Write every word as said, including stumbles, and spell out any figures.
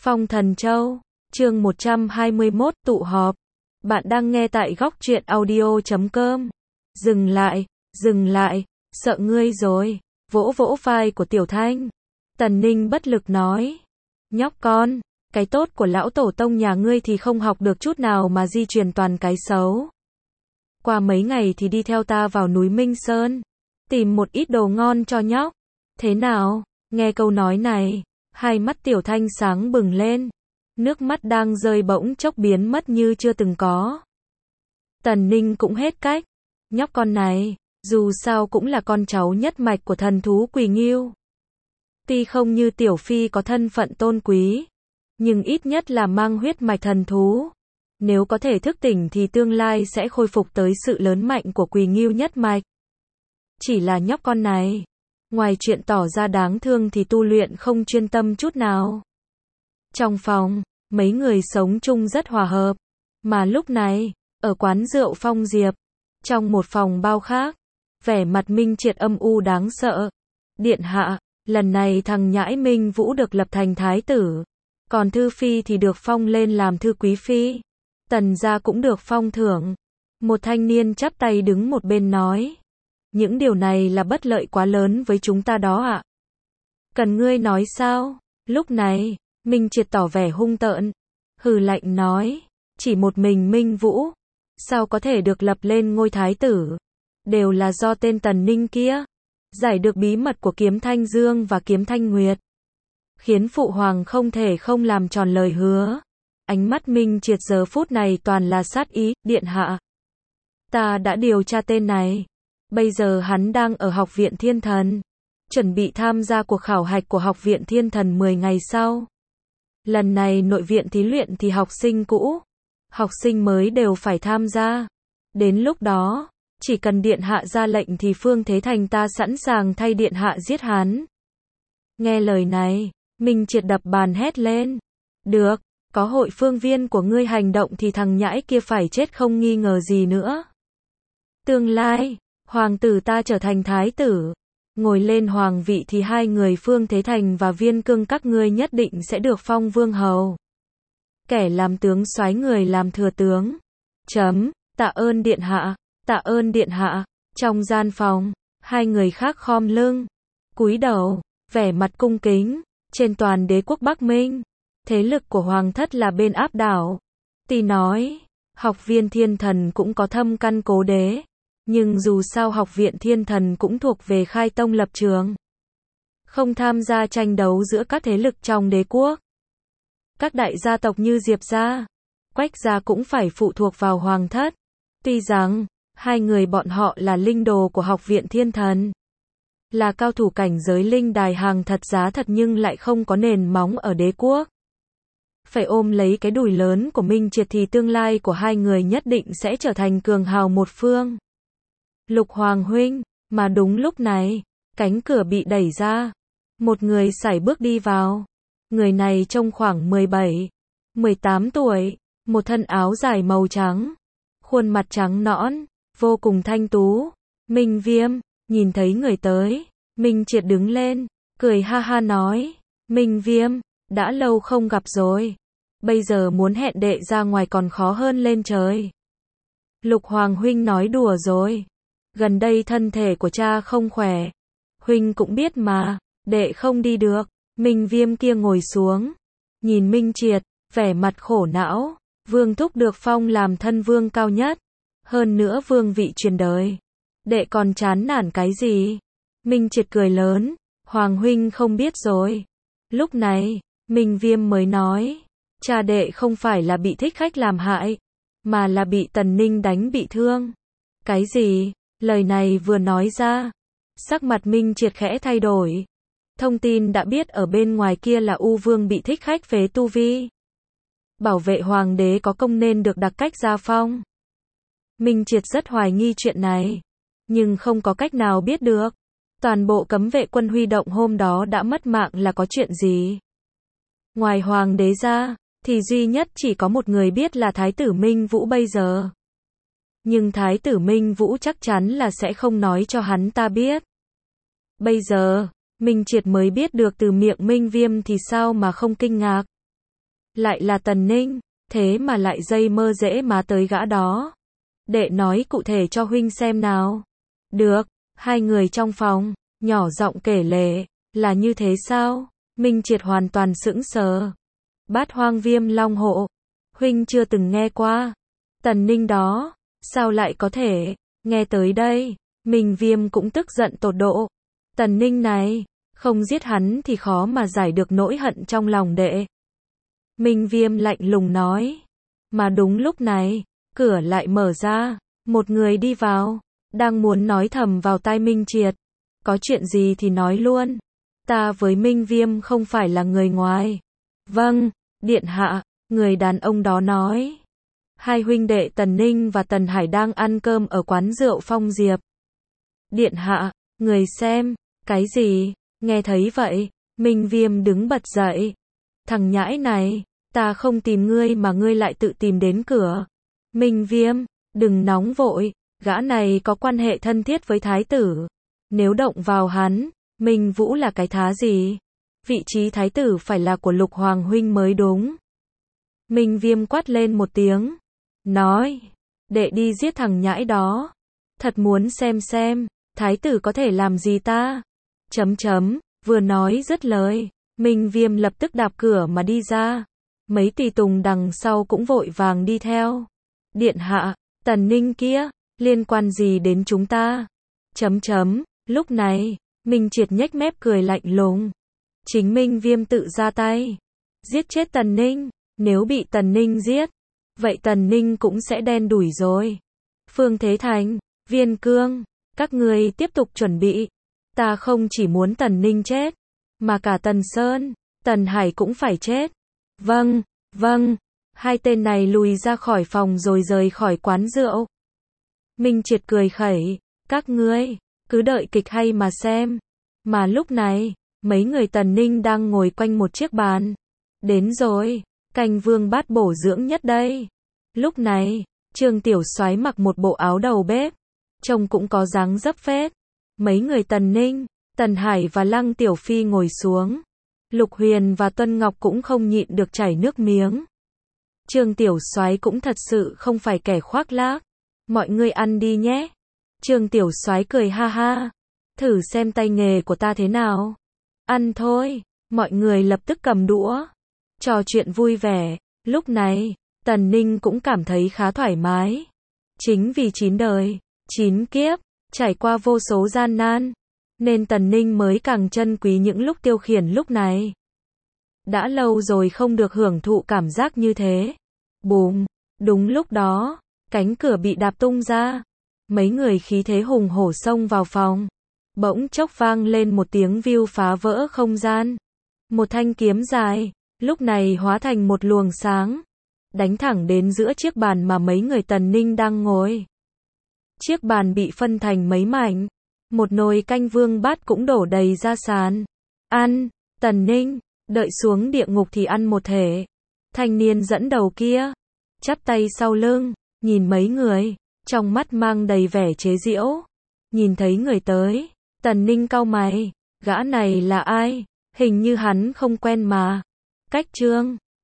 Phong Thần Châu, chương một trăm hai mươi mốt, tụ họp. Bạn đang nghe tại góc truyện audio chấm com. Dừng lại, dừng lại, sợ ngươi rồi. Vỗ vỗ vai của Tiểu Thanh. Tần Ninh bất lực nói. Nhóc con, cái tốt của lão tổ tông nhà ngươi thì không học được chút nào mà di truyền toàn cái xấu. Qua mấy ngày thì đi theo ta vào núi Minh Sơn. Tìm một ít đồ ngon cho nhóc. Thế nào? Nghe câu nói này, hai mắt Tiểu Thanh sáng bừng lên. Nước mắt đang rơi bỗng chốc biến mất như chưa từng có. Tần Ninh cũng hết cách. Nhóc con này, dù sao cũng là con cháu nhất mạch của thần thú Quỳ Ngưu. Tuy không như Tiểu Phi có thân phận tôn quý, nhưng ít nhất là mang huyết mạch thần thú. Nếu có thể thức tỉnh thì tương lai sẽ khôi phục tới sự lớn mạnh của Quỳ Ngưu nhất mạch. Chỉ là nhóc con này, ngoài chuyện tỏ ra đáng thương thì tu luyện không chuyên tâm chút nào. Trong phòng, mấy người sống chung rất hòa hợp. Mà lúc này, ở quán rượu Phong Diệp, trong một phòng bao khác, vẻ mặt Minh Triệt âm u đáng sợ. Điện hạ, lần này thằng nhãi Minh Vũ được lập thành thái tử, còn Thư Phi thì được phong lên làm Thư Quý Phi. Tần gia cũng được phong thưởng. Một thanh niên chắp tay đứng một bên nói. Những điều này là bất lợi quá lớn với chúng ta đó ạ. Cần ngươi nói sao? Lúc này, Minh Triệt tỏ vẻ hung tợn. Hừ lạnh nói. Chỉ một mình Minh Vũ, sao có thể được lập lên ngôi thái tử? Đều là do tên Tần Ninh kia giải được bí mật của Kiếm Thanh Dương và Kiếm Thanh Nguyệt, khiến phụ hoàng không thể không làm tròn lời hứa. Ánh mắt Minh Triệt giờ phút này toàn là sát ý. Điện hạ, ta đã điều tra tên này. Bây giờ hắn đang ở Học viện Thiên Thần, chuẩn bị tham gia cuộc khảo hạch của Học viện Thiên Thần mười ngày sau. Lần này nội viện thí luyện thì học sinh cũ, học sinh mới đều phải tham gia. Đến lúc đó, chỉ cần điện hạ ra lệnh thì Phương Thế Thành ta sẵn sàng thay điện hạ giết hắn. Nghe lời này, Minh Triệt đập bàn hét lên. Được, có hội phương viên của ngươi hành động thì thằng nhãi kia phải chết không nghi ngờ gì nữa. Tương lai, hoàng tử ta trở thành thái tử, ngồi lên hoàng vị thì hai người Phương Thế Thành và Viên Cương các ngươi nhất định sẽ được phong vương hầu. Kẻ làm tướng soái người làm thừa tướng. Chấm, tạ ơn điện hạ, tạ ơn điện hạ. Trong gian phòng, hai người khác khom lưng, cúi đầu, vẻ mặt cung kính. Trên toàn đế quốc Bắc Minh, thế lực của hoàng thất là bên áp đảo. Tuy nói, học viên Thiên Thần cũng có thâm căn cố đế, nhưng dù sao Học viện Thiên Thần cũng thuộc về khai tông lập trường, không tham gia tranh đấu giữa các thế lực trong đế quốc. Các đại gia tộc như Diệp gia, Quách gia cũng phải phụ thuộc vào hoàng thất. Tuy rằng, hai người bọn họ là linh đồ của Học viện Thiên Thần, là cao thủ cảnh giới linh đài hàng thật giá thật nhưng lại không có nền móng ở đế quốc. Phải ôm lấy cái đùi lớn của Minh Triệt thì tương lai của hai người nhất định sẽ trở thành cường hào một phương. Lục Hoàng huynh, mà đúng lúc này, cánh cửa bị đẩy ra. Một người sải bước đi vào. Người này trông khoảng mười bảy, mười tám tuổi, một thân áo dài màu trắng, khuôn mặt trắng nõn, vô cùng thanh tú. Minh Viêm, nhìn thấy người tới, Minh Triệt đứng lên, cười ha ha nói. Minh Viêm, đã lâu không gặp rồi. Bây giờ muốn hẹn đệ ra ngoài còn khó hơn lên trời. Lục Hoàng huynh nói đùa rồi. Gần đây thân thể của cha không khỏe. Huynh cũng biết mà, đệ không đi được. Minh Viêm kia ngồi xuống, nhìn Minh Triệt, vẻ mặt khổ não. Vương thúc được phong làm thân vương cao nhất, hơn nữa vương vị truyền đời. Đệ còn chán nản cái gì? Minh Triệt cười lớn. Hoàng huynh không biết rồi. Lúc này, Minh Viêm mới nói. Cha đệ không phải là bị thích khách làm hại, mà là bị Tần Ninh đánh bị thương. Cái gì? Lời này vừa nói ra, sắc mặt Minh Triệt khẽ thay đổi. Thông tin đã biết ở bên ngoài kia là U Vương bị thích khách phế tu vi. Bảo vệ hoàng đế có công nên được đặc cách gia phong. Minh Triệt rất hoài nghi chuyện này, nhưng không có cách nào biết được. Toàn bộ cấm vệ quân huy động hôm đó đã mất mạng là có chuyện gì? Ngoài hoàng đế ra, thì duy nhất chỉ có một người biết là Thái tử Minh Vũ bây giờ. Nhưng Thái tử Minh Vũ chắc chắn là sẽ không nói cho hắn ta biết. Bây giờ, Minh Triệt mới biết được từ miệng Minh Viêm thì sao mà không kinh ngạc. lại là Tần Ninh, thế mà lại dây mơ dễ má tới gã đó. Đệ nói cụ thể cho huynh xem nào. Được, hai người trong phòng, nhỏ giọng kể lể, là như thế sao? Minh Triệt hoàn toàn sững sờ. Bát Hoang Viêm Long Hộ, huynh chưa từng nghe qua. Tần Ninh đó, sao lại có thể? Nghe tới đây, Minh Viêm cũng tức giận tột độ. Tần Ninh này, không giết hắn thì khó mà giải được nỗi hận trong lòng đệ. Minh Viêm lạnh lùng nói. Mà đúng lúc này, cửa lại mở ra, một người đi vào, đang muốn nói thầm vào tai Minh Triệt. Có chuyện gì thì nói luôn. Ta với Minh Viêm không phải là người ngoài. Vâng, điện hạ, người đàn ông đó nói. Hai huynh đệ Tần Ninh và Tần Hải đang ăn cơm ở quán rượu Phong Diệp. Điện hạ, người xem, cái gì? Nghe thấy vậy, Minh Viêm đứng bật dậy. Thằng nhãi này, ta không tìm ngươi mà ngươi lại tự tìm đến cửa. Minh Viêm, đừng nóng vội, gã này có quan hệ thân thiết với thái tử. Nếu động vào hắn, Minh Vũ là cái thá gì? Vị trí thái tử phải là của Lục Hoàng huynh mới đúng. Minh Viêm quát lên một tiếng. Nói, đệ đi giết thằng nhãi đó. Thật muốn xem xem, thái tử có thể làm gì ta? Chấm chấm, vừa nói dứt lời, Minh Viêm lập tức đạp cửa mà đi ra. Mấy tùy tùng đằng sau cũng vội vàng đi theo. Điện hạ, Tần Ninh kia, liên quan gì đến chúng ta? Chấm chấm, lúc này, Minh Triệt nhếch mép cười lạnh lùng. Chính Minh Viêm tự ra tay. Giết chết Tần Ninh, nếu bị Tần Ninh giết, vậy Tần Ninh cũng sẽ đen đủi rồi. Phương Thế Thành, Viên Cương, các người tiếp tục chuẩn bị. Ta không chỉ muốn Tần Ninh chết, mà cả Tần Sơn, Tần Hải cũng phải chết. Vâng, vâng, hai tên này lùi ra khỏi phòng rồi rời khỏi quán rượu. Minh Triệt cười khẩy, các ngươi, cứ đợi kịch hay mà xem. Mà lúc này, mấy người Tần Ninh đang ngồi quanh một chiếc bàn. Đến rồi, canh vương bát bổ dưỡng nhất đây. Lúc này, Trương Tiểu Soái mặc một bộ áo đầu bếp, trông cũng có dáng dấp phết. Mấy người Tần Ninh, Tần Hải và Lăng Tiểu Phi ngồi xuống. Lục Huyền và Tuân Ngọc cũng không nhịn được chảy nước miếng. Trương Tiểu Soái cũng thật sự không phải kẻ khoác lác. Mọi người ăn đi nhé. Trương Tiểu Soái cười ha ha. Thử xem tay nghề của ta thế nào. Ăn thôi. Mọi người lập tức cầm đũa. Trò chuyện vui vẻ. Lúc này, Tần Ninh cũng cảm thấy khá thoải mái. Chính vì chín đời, chín kiếp, trải qua vô số gian nan, nên Tần Ninh mới càng trân quý những lúc tiêu khiển lúc này. Đã lâu rồi không được hưởng thụ cảm giác như thế. Bùm, đúng lúc đó, cánh cửa bị đạp tung ra. Mấy người khí thế hùng hổ xông vào phòng. Bỗng chốc vang lên một tiếng viu phá vỡ không gian. Một thanh kiếm dài, lúc này hóa thành một luồng sáng, đánh thẳng đến giữa chiếc bàn mà mấy người Tần Ninh đang ngồi. Chiếc bàn bị phân thành mấy mảnh. Một nồi canh vương bát cũng đổ đầy ra sàn. Ăn, Tần Ninh, đợi xuống địa ngục thì ăn một thể. Thanh niên dẫn đầu kia, chắp tay sau lưng, nhìn mấy người, trong mắt mang đầy vẻ chế giễu. Nhìn thấy người tới, Tần Ninh cau mày, gã này là ai? Hình như hắn không quen mà. Cách Trương